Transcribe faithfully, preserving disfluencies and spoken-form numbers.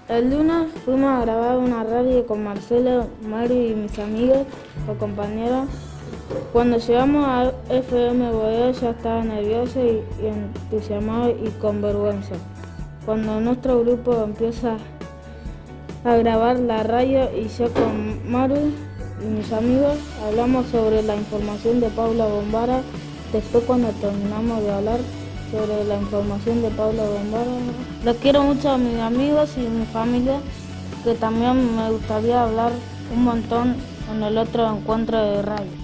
El lunes fuimos a grabar una radio con Marcelo, Mario y mis amigos o compañeros. Cuando llegamos a F M Boedo ya estaba nervioso y, y entusiasmado y con vergüenza. Cuando nuestro grupo empieza a grabar la radio y yo con Mario y mis amigos hablamos sobre la información de Paula Bombara. Después cuando terminamos de hablar sobre la información de Paula Bombara, los quiero mucho a mis amigos y mi familia, que también me gustaría hablar un montón en el otro encuentro de radio.